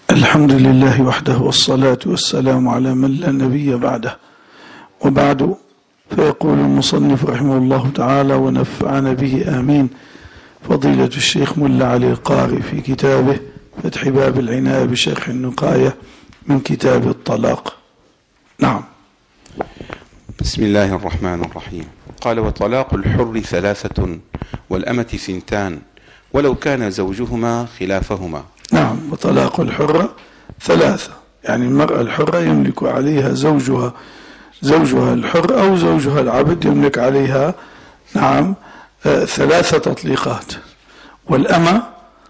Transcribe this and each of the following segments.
الحمد لله وحده والصلاة والسلام على من لا نبي بعده، وبعد، فيقول المصنف رحمه الله تعالى ونفعنا به آمين. فضيلة الشيخ ملا علي القاري في كتابه فتح باب العناية بشرح النقاية من كتاب الطلاق. نعم. بسم الله الرحمن الرحيم. قال: وطلاق الحر 3 والأمة 2 ولو كان زوجهما خلافهما. نعم. وطلاق الحرة 3، يعني المرأة الحرة يملك عليها زوجها الحر أو زوجها العبد يملك عليها 3 تطليقات. والأمة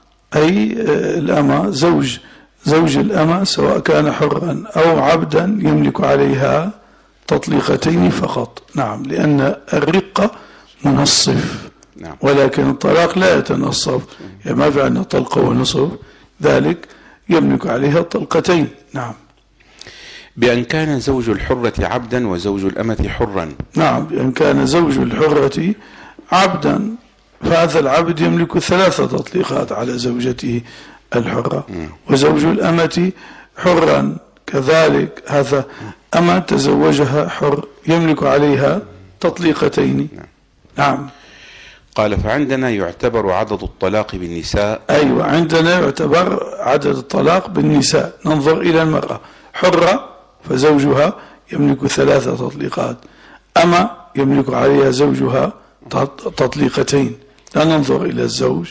أي الأمة زوج الأمة سواء كان حرا أو عبدا يملك عليها تطليقتين فقط. نعم، لأن الرقة منصف، ولكن الطلاق لا يتنصف، يعني ما في عندنا طلقة ونصف، ذلك يملك عليها طلقتين. نعم. بأن كان زوج الحرة عبدا وزوج الأمة حرا. نعم، بأن كان زوج الحرة عبدا فهذا العبد يملك 3 تطليقات على زوجته الحرة، وزوج الأمة حرا كذلك، هذا أما تزوجها حر يملك عليها تطليقتين. نعم. قال: فعندنا يعتبر عدد الطلاق بالنساء. أيوة، عندنا يعتبر عدد الطلاق بالنساء. ننظر إلى المرأة حرة فزوجها يملك 3 تطليقات، أما يملك عليها زوجها تطليقتين. لا ننظر إلى الزوج،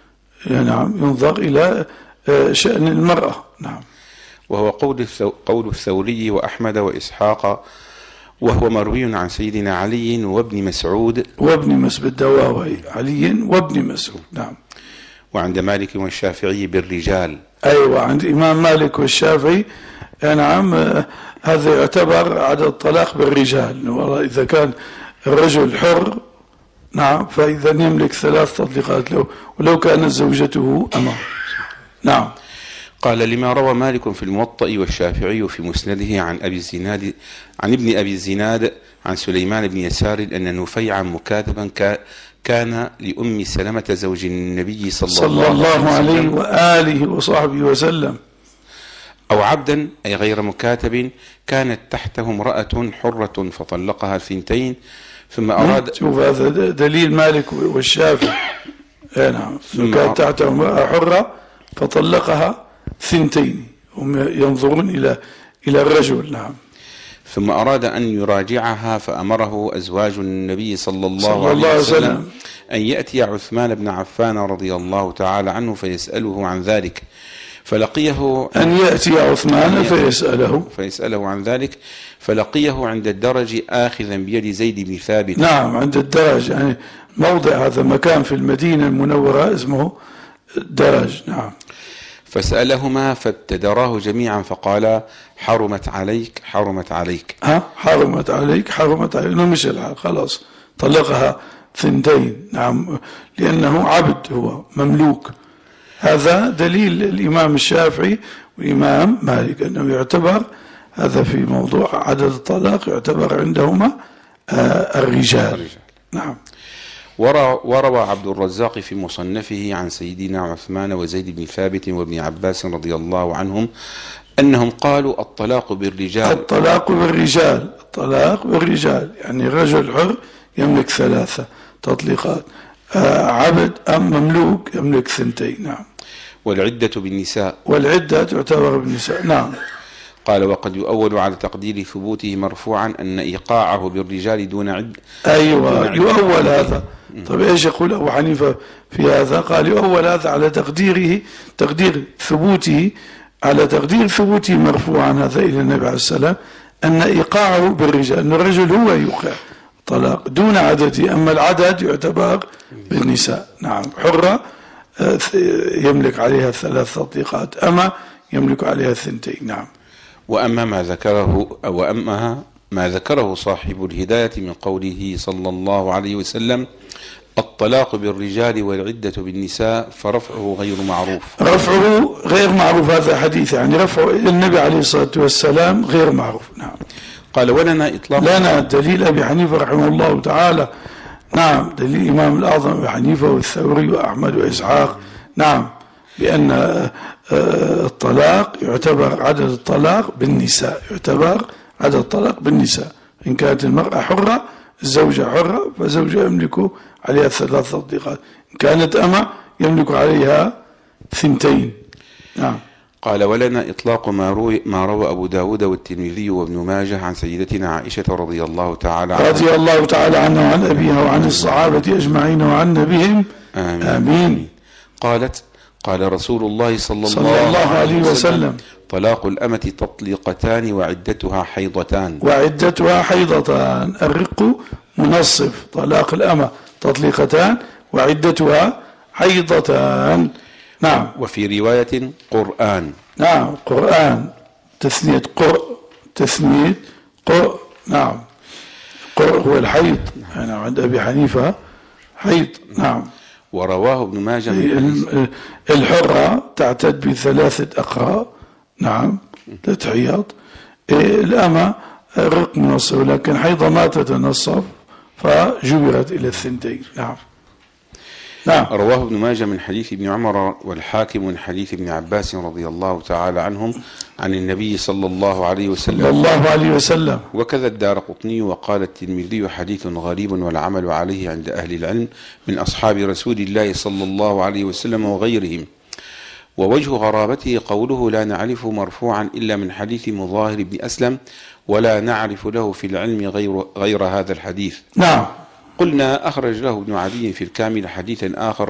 نعم، ينظر إلى شأن المرأة. نعم. وهو قول الثوري وأحمد وإسحاق، وهو مروي عن سيدنا علي وابن مسعود الدواوي، علي وابن مسعود. نعم. وعند مالك والشافعي بالرجال. أيوة، عند إمام مالك والشافعي. نعم، هذا يعتبر عدد الطلاق بالرجال. إذا كان الرجل حر، نعم، فإذا يملك 3 تطليقات له، ولو كانت زوجته أمه. نعم. قال: لما روى مالك في الموطأ والشافعي في مسنده عن ابن أبي الزناد عن سليمان بن يسار أن نفيعا مكاتبا كان لأم سلمة زوج النبي صلى الله عليه وآله وصحبه وسلم، أو عبدا أي غير مكاتب، كانت تحته امرأة حرة فطلقها 2 ثم أراد. شوف، هذا دليل مالك والشافعي. نعم. كانت تحته امرأة حرة فطلقها 2، هم ينظرون إلى الرجل. نعم. ثم أراد أن يراجعها فأمره أزواج النبي صلى الله عليه وسلم أن يأتي عثمان بن عفان رضي الله تعالى عنه فيسأله عن ذلك، فلقيه أن يأتي عثمان فيسأله عن ذلك، فلقيه عند الدرج آخذا بيد زيد بن ثابت. نعم، عند الدرج، يعني موضع، هذا مكان في المدينة المنورة اسمه درج. نعم. فسألهما فابتدراه جميعا فقال: حرمت عليك حرمت عليك. حرمت عليك مش الحال، خلاص طلقها 2. نعم، لأنه عبد، هو مملوك. هذا دليل الإمام الشافعي والإمام مالك أنه يعتبر هذا في موضوع عدد الطلاق، يعتبر عندهما الرجال. نعم. وروى عبد الرزاق في مصنفه عن سيدنا عثمان وزيد بن ثابت وابن عباس رضي الله عنهم أنهم قالوا: الطلاق بالرجال. الطلاق بالرجال، يعني الرجل حر يملك 3 تطليقات، عبد أم مملوك يملك 2. نعم. والعدة بالنساء. والعدة تعتبر بالنساء. نعم. قال: وقد يؤول على تقدير ثبوته مرفوعا أن إيقاعه بالرجال دون عدة. أيوة، يؤول هذا. طيب إيش يقول أبو حنيفة في هذا؟ قال: يؤول هذا على تقدير ثبوته، على تقدير ثبوته مرفوعا هذا إلى النبي عليه السلام، أن إيقاعه بالرجال، أن الرجل هو يوقع طلاق دون عدده، أما العدد يعتبر بالنساء. نعم. حرة يملك عليها 3 تطليقات، أما يملك عليها 2. نعم. وأما ما ذكره صاحب الهداية من قوله صلى الله عليه وسلم: الطلاق بالرجال والعدة بالنساء، فرفعه غير معروف. هذا حديث، يعني رفعه إلى النبي عليه الصلاة والسلام غير معروف. نعم. قال: ولنا إطلاق. لنا دليل أبي حنيفة رحمه الله تعالى. نعم، دليل الإمام الأعظم أبي حنيفة والثوري وأحمد وإسحاق. نعم، بأن الطلاق يعتبر عدد الطلاق بالنساء، يعتبر عدد الطلاق بالنساء. إن كانت المرأة حرة، الزوجة حرة، فزوجها يملك عليها 3 تطليقات. إن كانت أمة يملك عليها 2. نعم. قال: ولنا إطلاق ما روى أبو داود والترمذي وابن ماجه عن سيدتنا عائشة رضي الله تعالى عنها عنها وعن أبيها وعن الصحابة أجمعين وعنا بهم آمين. قالت: قال رسول الله صلى الله عليه وسلم: طلاق الأمة تطليقتان وعدتها حيضتان. وعدتها حيضتان. الرق منصف. طلاق الأمة تطليقتان وعدتها حيضتان. نعم. وفي رواية قرآن. نعم، قرآن، تثنية قرء. نعم، قرء هو الحيض. يعني عند أبي حنيفة حيض. نعم. ورواه ابن ماجه الحرة تعتد ب3 أقراء. نعم، 3 حيض. الأمة رق منصف، لكن حيضة ما تتنصف فجبرت إلى 2. نعم. نعم. رواه ابن ماجه من حديث ابن عمر والحاكم من حديث ابن عباس رضي الله تعالى عنهم عن النبي صلى الله عليه وسلم. وكذا الدارقطني. وقال الترمذي: حديث غريب والعمل عليه عند أهل العلم من أصحاب رسول الله صلى الله عليه وسلم وغيرهم. ووجه غرابته قوله: لا نعرف مرفوعا إلا من حديث مظاهر بن أسلم، ولا نعرف له في العلم غير هذا الحديث. نعم. قلنا: أخرج له ابن عدي في الكامل حديثا آخر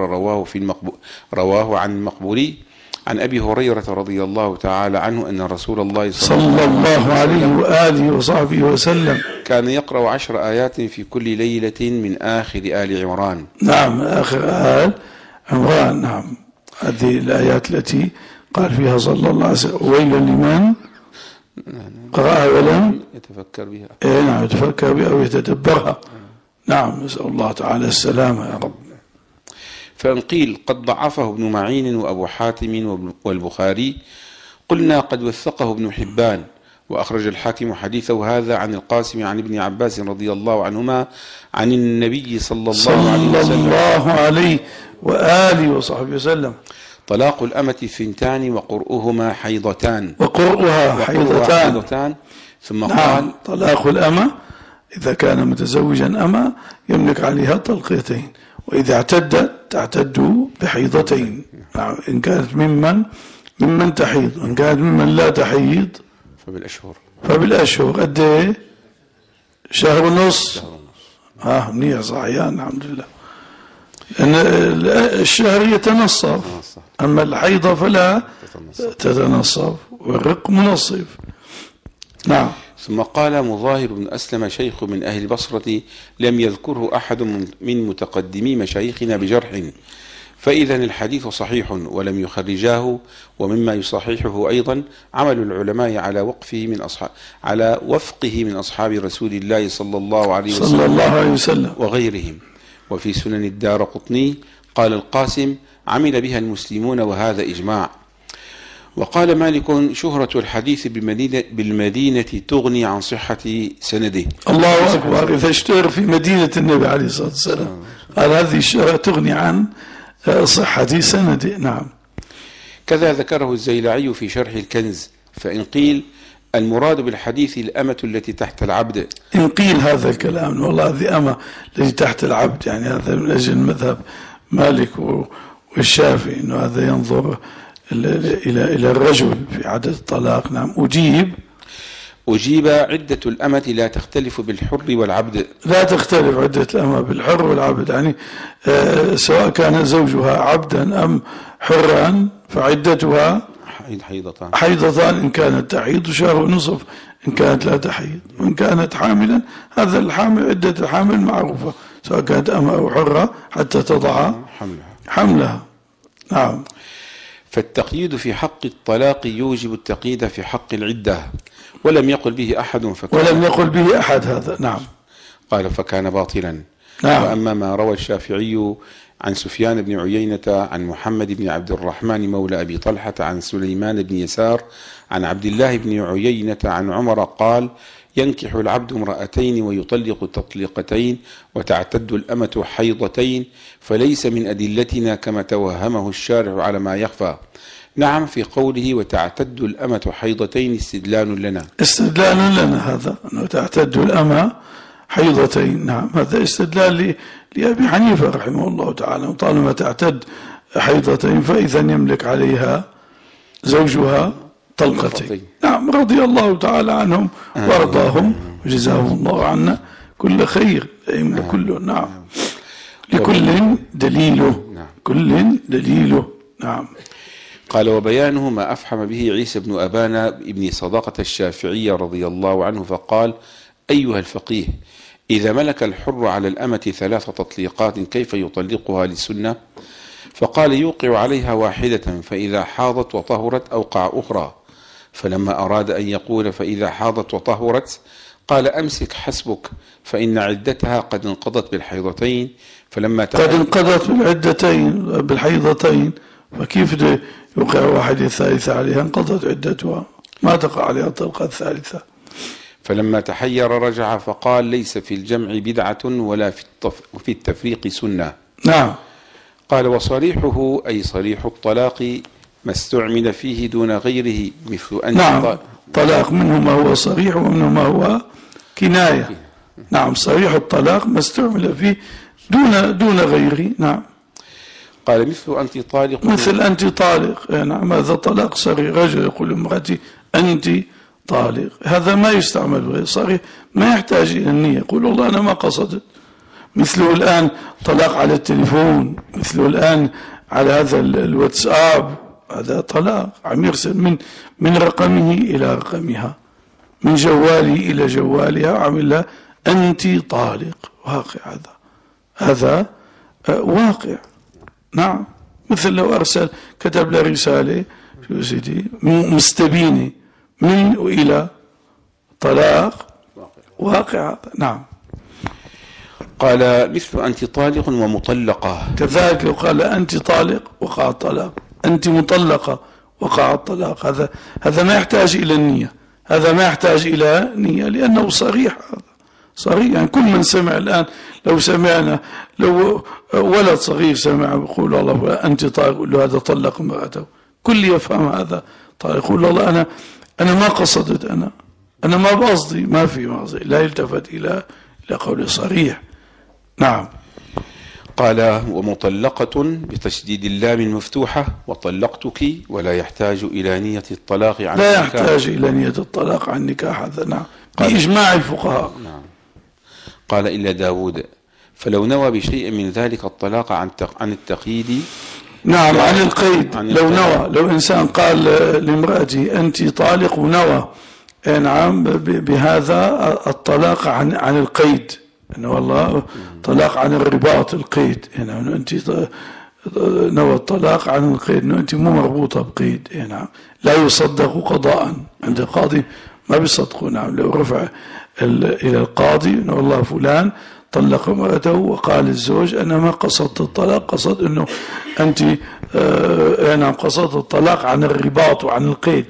رواه عن المقبوري عن أبي هريرة رضي الله تعالى عنه أن رسول الله صلى الله عليه وآله وصحبه وسلم كان يقرأ 10 آيات في كل ليلة من آخر آل عمران. نعم، آخر آل عمران. نعم، هذه الآيات التي قال فيها صلى الله عليه وسلم: ويل لمن قرأها ولم يتفكر بها. نعم، يتفكر بها ويتدبرها. نعم، نسأل الله تعالى السلامة يا رب. فإن قيل قد ضعفه ابن معين وأبو حاتم والبخاري، قلنا: قد وثقه ابن حبان، وأخرج الحاكم حديثه هذا عن القاسم عن ابن عباس رضي الله عنهما عن النبي صلى الله عليه وآله وصحبه وسلم: طلاق الأمة 2 وقرؤهما حيضتان. وقرؤها حيضتان. ثم قال: طلاق الأمة إذا كان متزوجا أمة يملك عليها طلقتين، وإذا اعتدت تعتد بحيضتين. إن كانت ممن تحيض، وإن كانت ممن لا تحيض فبالأشهر. قد ايه؟ 1.5 شهر. منيح، صحيان، الحمد لله. لأن الشهر يتنصف، أما الحيضة فلا تتنصف، والرق منصف. نعم. ثم قال: مظاهر بن أسلم شيخ من أهل البصرة لم يذكره أحد من متقدمي مشايخنا بجرح، فإذا الحديث صحيح ولم يخرجاه. ومما يصححه أيضا عمل العلماء على وفقه من أصحاب رسول الله صلى الله عليه وسلم وغيرهم. وفي سنن الدارقطني قال القاسم: عمل بها المسلمون وهذا إجماع. وقال مالك: شهرة الحديث بالمدينة تغني عن صحة سنده. الله أكبر. إذا اشتهر في مدينة النبي عليه الصلاة والسلام قال هذه الشهرة تغني عن صحة سنده. نعم. كذا ذكره الزيلعي في شرح الكنز. فإن قيل المراد بالحديث الأمة التي تحت العبد، إن قيل هذا الكلام والله هذه أمة التي تحت العبد، يعني هذا من أجل مذهب مالك والشافعي أنه هذا ينظر إلى الرجل في عدد الطلاق. نعم. أجيب عدة الأمة لا تختلف بالحر والعبد. لا تختلف عدة الأمة بالحر والعبد، يعني سواء كان زوجها عبدا أم حرا فعدتها حيضتان إن كانت تحيض، 1.5 شهر إن كانت لا تحيض. وإن كانت حاملا، هذا الحامل عدة الحامل معروفة سواء كانت أمة أو حرة حتى تضع حملها. نعم. فالتقييد في حق الطلاق يوجب التقييد في حق العدة، ولم يقل به أحد هذا. نعم. قال: فكان باطلا. نعم. وأما ما روى الشافعي عن سفيان بن عيينة عن محمد بن عبد الرحمن مولى أبي طلحة عن سليمان بن يسار عن عبد الله بن عيينة عن عمر قال: ينكح العبد امرأتين ويطلق تطليقتين وتعتد الأمة حيضتين، فليس من أدلتنا كما توهمه الشارع على ما يخفى. نعم، في قوله وتعتد الأمة حيضتين استدلال لنا هذا أنه تعتد الأمة حيضتين. نعم، هذا استدلال لأبي حنيفة رحمه الله تعالى، وطالما تعتد حيضتين فإذا يملك عليها زوجها طلقتين. نعم، رضي الله تعالى عنهم وارضاهم وجزاهم الله عنا كل خير أئمة كله. نعم، لكل دليله، كل دليله. نعم. قال وبيانه ما أفحم به عيسى بن أبان ابن صدقة الشافعي رضي الله عنه، فقال أيها الفقيه، إذا ملك الحر على الأمة 3 تطليقات كيف يطلقها للسنة؟ فقال يوقع عليها واحدة، فإذا حاضت وطهرت أوقع أخرى. فلما أراد أن يقول فإذا حاضت وطهرت قال أمسك حسبك، فإن عدتها قد انقضت بالحيضتين. فلما قد انقضت بالحيضتين فكيف يوقع واحدة الثالثة عليها؟ انقضت عدتها، ما تقع عليها الطلقة الثالثة. فلما تحير رجع فقال ليس في الجمع بدعة ولا في التفريق سنة. نعم. قال وصريحه أي صريح الطلاق ما استعمل فيه دون غيره، مثل أن نعم، طلاق منه ما هو صريح ومنه ما هو كناية. نعم، صريح الطلاق ما استعمل فيه دون غيره. نعم. قال مثل أنت طالق، مثل أنت طالق. نعم، هذا طلاق صريح، رجل يقول امرأتي أنت طالق، هذا ما يستعمل غير صريح، ما يحتاج إلى النية، يقول والله أنا ما قصدت. مثله الآن طلاق على التليفون، مثله الآن على هذا الواتساب، هذا طلاق عم يرسل من رقمه إلى رقمها، من جوالي إلى جوالها، وعمل لها أنت طالق. واقع هذا واقع. نعم. مثل لو أرسل كتب له رسالة شو سيدي مستبينة من وإلى، طلاق واقع. نعم. قال مثل أنت طالق ومطلقة، كذلك لو قال أنت طالق وقع الطلاق، أنت مطلقة وقع الطلاق، هذا ما يحتاج إلى النية، هذا ما يحتاج إلى نية لأنه صريح. صريح يعني كل من سمع الآن، لو ولد صغير سمع بيقول والله أنت طالق، يقول له هذا طلق امرأته، كل يفهم هذا طالق، يقول والله أنا ما قصدت، أنا ما بقصدي، ما في مقصدي، لا يلتفت إلى قول صريح. نعم. قال ومطلقة بتشديد اللام المفتوحة وطلقتك، ولا يحتاج إلى نية الطلاق عن لا يحتاج إلى نية الطلاق عن نكاح. هذا نعم بإجماع الفقهاء. نعم. قال إلا داود فلو نوى بشيء من ذلك الطلاق عن التقييد. نعم، عن القيد. لو نوى، لو إنسان قال لامرأتي أنت طالق ونوى نعم بهذا الطلاق عن القيد، إنه والله طلاق عن الرباط، القيد، يعني أنت نوى الطلاق عن القيد، إنه أنت مو مربوطة بقيد. نعم، لا يصدق قضاء عند القاضي، ما بيصدقوا. نعم، لو رفع إلى القاضي إنه والله فلان طلق امرأته وقال الزوج أنا ما قصدت الطلاق، قصد إنه أنت نعم قصدت الطلاق عن الرباط وعن القيد،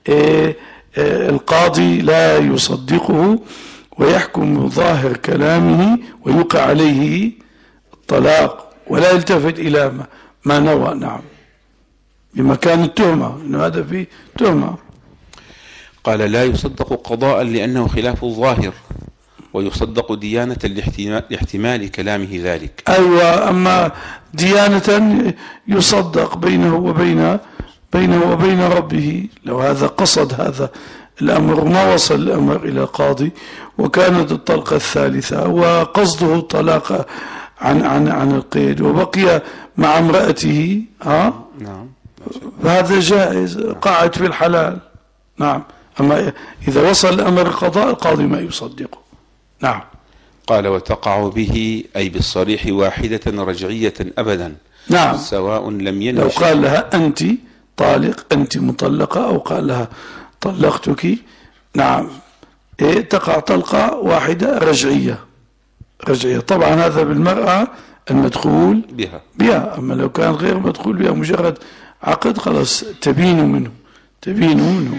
القاضي لا يصدقه ويحكم بظاهر كلامه ويوقع عليه الطلاق، ولا يلتفت إلى ما نوى. نعم، بمكان التهمة، إنه هذا فيه تهمة. قال لا يصدق قضاء لأنه خلاف الظاهر، ويصدق ديانة لاحتمال كلامه ذلك. أيوة، أما ديانة يصدق بينه وبين ربه. لو هذا قصد هذا الأمر وما وصل الأمر إلى قاضي، وكانت الطلقة الثالثة وقصده الطلاق عن القيد وبقي مع امرأته، نعم، هذا جائز، قاعد في الحلال. نعم. أما إذا وصل الأمر القضاء القاضي ما يصدقه. نعم. قال وتقع به أي بالصريح واحدة رجعية أبدا. نعم، سواء لم ينوي، لو قال لها أنت طالق، أنت مطلقة، أو قال لها طلقتك، نعم، تقع طلقة واحدة رجعية. طبعا هذا بالمرأة المدخول بها. أما لو كان غير مدخول بها، مجرد عقد، خلاص تبين منه.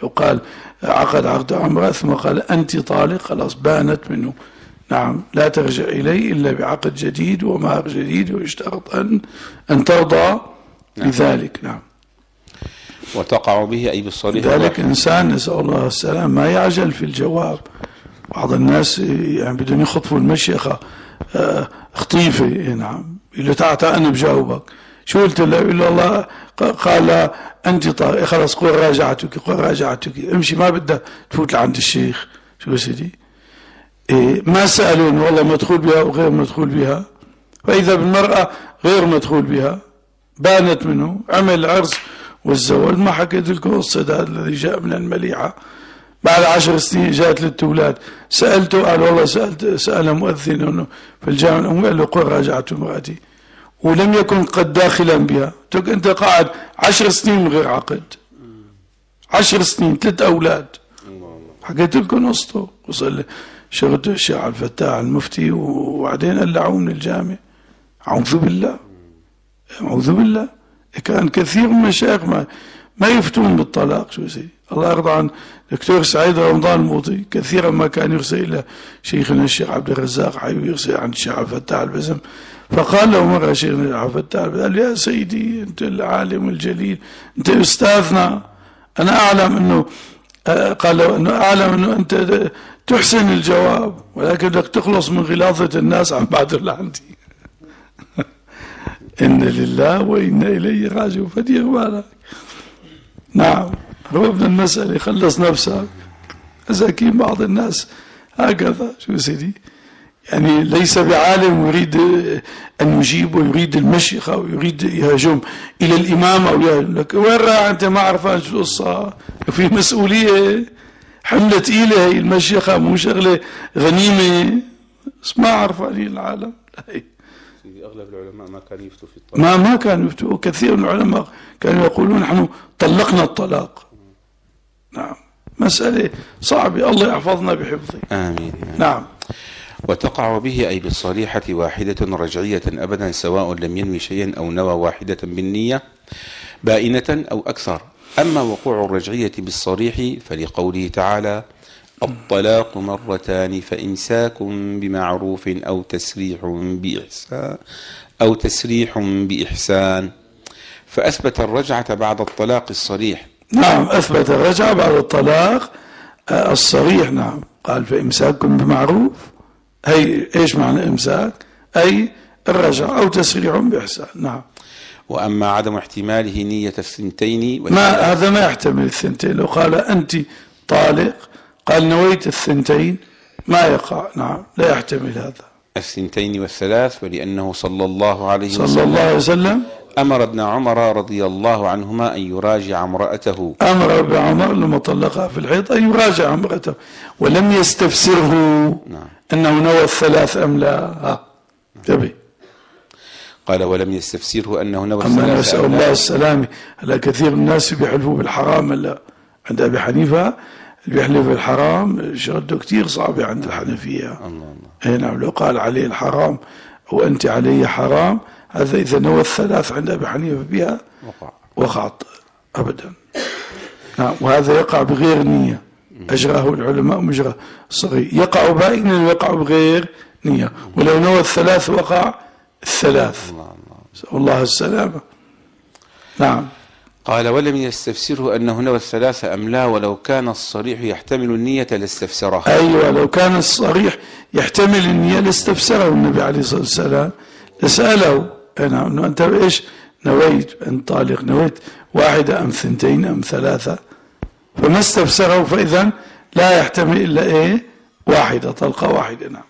لو قال عقد عقد عمره ثم قال أنت طالق خلاص بانت منه. نعم لا ترجع إليه إلا بعقد جديد ومهر جديد، ويشترط أن ترضى بذلك. نعم. وتقع به أي بالصريح. ذلك إنسان نسأل الله السلام ما يعجل في الجواب. بعض الناس يعني بدهم يخطفوا المشيخة خطيفة. نعم يقول له تعال أنا بجاوبك. شو قلت له؟ يقول له الله قال أنت طالق خلاص قل راجعتك قل راجعتك امشي ما بدها تفوت لعند الشيخ. شو سيدي ما سألون والله مدخول بها وغير مدخول بها، فإذا بالمرأة غير مدخول بها بانت منه عمل عرس والزواج. ما حكيت لكم الصداد الذي جاء من المليعة بعد 10 سنين جاءت للتولاد سألته قال والله سأل مؤذن في الجامع الأموي قال له قل راجعت امرأتي ولم يكن قد داخلا بها. أنت قاعد 10 سنين من غير عقد 10 سنين 3 أولاد. حكيت لكم قصته وصل شغلته الشيخ عبد الفتاح المفتي وبعدين قلعوه من الجامع. أعوذ بالله أعوذ بالله. كان كثير من المشايخ ما يفتون بالطلاق. شو سي الله يرضى عن دكتور سعيد رمضان الموطي كثيرا ما كان يرسل إلى شيخنا الشيخ عبد الرزاق حبيبي يرسل عن الشيخ عبد الفتاح البزم. فقال له مرة شيخنا عبد الفتاح قال يا سيدي أنت العالم الجليل أنت أستاذنا أنا أعلم أنه قال له أنه أعلم أنه أنت تحسن الجواب ولكن بدك تخلص من غلاظة الناس عن بعد اللي عندي. إن لله وإنا إليه راجعون فدير بالك. نعم روبنا المسألة خلص نفسك. مساكين بعض الناس هكذا. شو سيدي يعني ليس بعالم ويريد أن يجيب ويريد المشيخة ويريد يهاجم إلى الإمام أو يهاجم لك وين راح أنت ما عرفان شو القصة. في مسؤولية حملة ثقيلة هي المشيخة مو شغلة غنيمة بس ما عرفانين العالم. أغلب العلماء ما كانوا يفتوا في الطلاق. ما كانوا يفتوا. كثير من العلماء كانوا يقولون نحن طلقنا الطلاق. نعم مسألة صعبة الله يحفظنا بحفظه. آمين. نعم. وتقع به أي بالصريحة واحدة رجعية أبدا سواء لم ينوي شيئا أو نوى واحدة بالنية بائنة أو أكثر. أما وقوع الرجعية بالصريح فلقوله تعالى الطلاق مرتان فإمساك بمعروف أو تسريح بإحسان فأثبت الرجعة بعد الطلاق الصريح. نعم أثبت الرجعة بعد الطلاق الصريح. نعم قال فإمساك بمعروف هي إيش معنى إمساك أي الرجعة أو تسريح بإحسان. نعم. وأما عدم احتماله نية الثنتين ما هذا ما يحتمل الثنتين. لو قال أنت طالق قال نويت الثنتين ما يقع. نعم لا يحتمل هذا الثنتين والثلاث ولأنه صلى الله عليه وسلم أمر ابن عمر رضي الله عنهما أن يراجع امرأته. أمر ابن عمر لما طلقها في الحيض أن يراجع امرأته ولم يستفسره أنه نوى الثلاث أم لا. تبي قال ولم يستفسره أنه نوى الثلاث. أما الثلاث نسأل الله السلامة. هلا كثير من الناس بيحلفوا بالحرام. هلا عند أبي حنيفة اللي بيحلف بالحرام شغلته كثير صعبة عند الحنفية. الله. نعم لو قال عليه الحرام وأنت علي حرام هذا إذا نوى الثلاث عند أبي حنيفة بها وقعت أبدا. نعم وهذا يقع بغير نية أجراه العلماء مجرى صغير. يقع بائنا ويقع بغير نية ولو نوى الثلاث وقع الثلاث. نسأل الله السلامة. نعم. قال ولم يستفسره أنه نوى الثلاث أم لا ولو كان الصريح يحتمل النية لاستفسرها. أيوة لو كان الصريح يحتمل النية لاستفسره النبي عليه الصلاة والسلام لسأله نعم أنه أنت إيش نويت أن طالق نويت واحدة أم ثنتين أم ثلاثة فما استفسره فإذا لا يحتمل إلا إيه واحدة طلقة واحدة. نعم.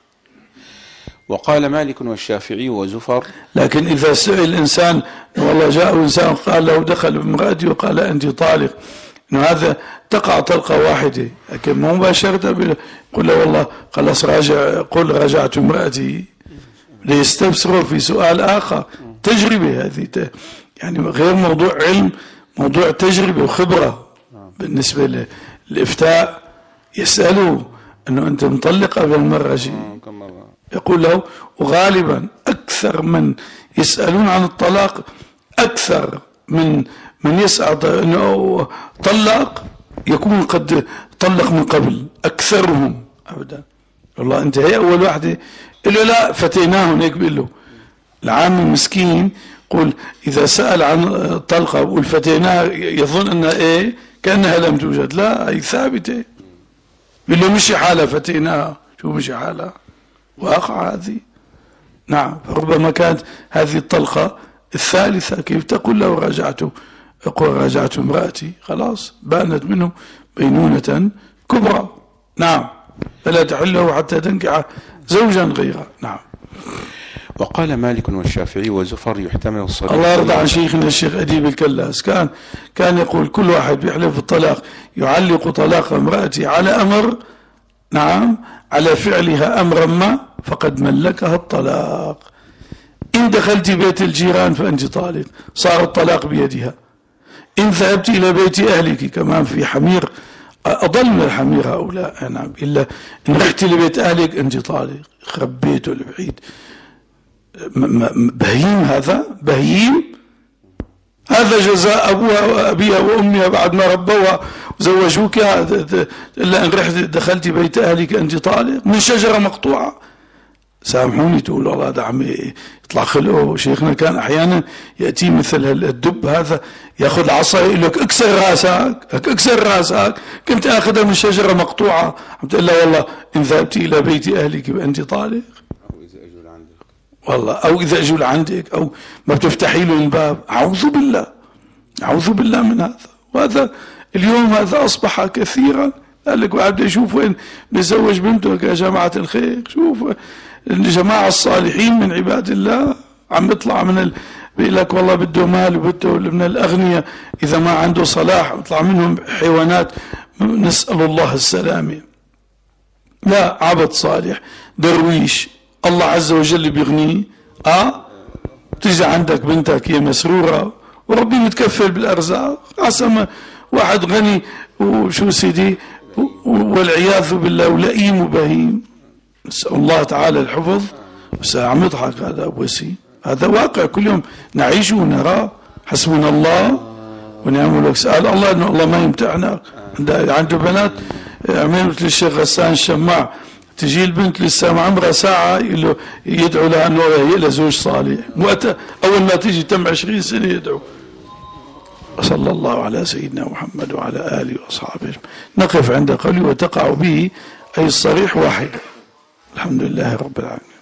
وقال مالك والشافعي وزفر. لكن إذا سئل الإنسان والله جاء إنسان قال له دخل بامرأتي وقال أنت طالق إنه هذا تقع طلقة واحدة لكن مو مباشرة قل له والله خلاص قل رجعت امرأتي ليستفسروا في سؤال آخر. تجربة هذه يعني غير موضوع علم موضوع تجربة وخبرة. بالنسبة للإفتاء يسألوا أنه أنت مطلق قبل المرة يقول له وغالبا أكثر من يسألون عن الطلاق أكثر من يسأل أنه طلق يكون قد طلق من قبل أكثرهم أبدا. والله أنت هي أول واحدة إلا لا فتيناه هيك بيقول له العام المسكين. قل إذا سأل عن طلقة وقل فتيناه يظن أنها إيه كأنها لم توجد. لا هي ثابتة. بيقول له مشي حالة فتيناها. شو مشي حالة واقع هذه. نعم فربما كانت هذه الطلقة الثالثة. كيف تقول له راجعته يقول راجعت امرأتي خلاص بانت منه بينونة كبرى. نعم فلا تحله حتى تنكح زوجا غيره. نعم. وقال مالك والشافعي وزفر يحتمل الصريح. الله يرضى عن شيخنا الشيخ أديب الكلاس كان يقول كل واحد بيحلف بالطلاق يعلق طلاق امرأتي على أمر نعم على فعلها أمرا ما فقد ملكها الطلاق. إن دخلت بيت الجيران فأنت طالق صار الطلاق بيدها. إن ذهبت إلى بيت أهلك كمان في حمير أضل من الحمير هؤلاء. نعم إلا إن رحت لبيت أهلك أنت طالق. خبيته البعيد. بهيم هذا بهيم. هذا جزاء أبوها وأبيها وأمها بعد ما ربوها وزوجوك إلا إن رحت دخلت بيت أهلك أنت طالق من شجرة مقطوعة. سامحوني تقول والله دعمي يطلع خلقه. شيخنا كان أحيانا يأتي مثل الدب هذا يأخذ العصا يقول لك اكسر راسك اكسر راسك. كنت أخذها من شجرة مقطوعة. عم تقول له والله إن ذهبت إلى بيت أهلك أنت طالق. والله أو إذا أجوا لعندك أو ما بتفتحي له الباب. أعوذ بالله أعوذ بالله من هذا. وهذا اليوم هذا أصبح كثيرا. قال لك واحد بده يشوف وين بيزوج بنته يا جماعة الخير. شوف الجماعة الصالحين من عباد الله عم يطلع بيقول لك والله بده مال وبده من الأغنياء إذا ما عنده صلاح يطلع منهم حيوانات. نسأل الله السلامة. لا عبد صالح درويش الله عز وجل بيغنيه. تيجي عندك بنتك هي مسرورة وربي متكفل بالأرزاق. عسى واحد غني وشو سيدي والعياذ بالله ولئيم وبهيم. نسأل الله تعالى الحفظ. بس عم يضحك هذا أبو وسيم. هذا واقع كل يوم نعيشه ونراه. حسبنا الله ونعم الوكيل. سأل الله إنه الله ما يمتعنا. عنده بنات عملوا مثل الشيخ غسان الشماع. تجي البنت لسه ما عمرها ساعة يدعو لها أنه هي لزوج صالح. أول ما تيجي تم 20 سنة يدعو. صلى الله على سيدنا محمد وعلى آله وأصحابه. نقف عند قولي وتقع به أي الصريح واحد. الحمد لله رب العالمين.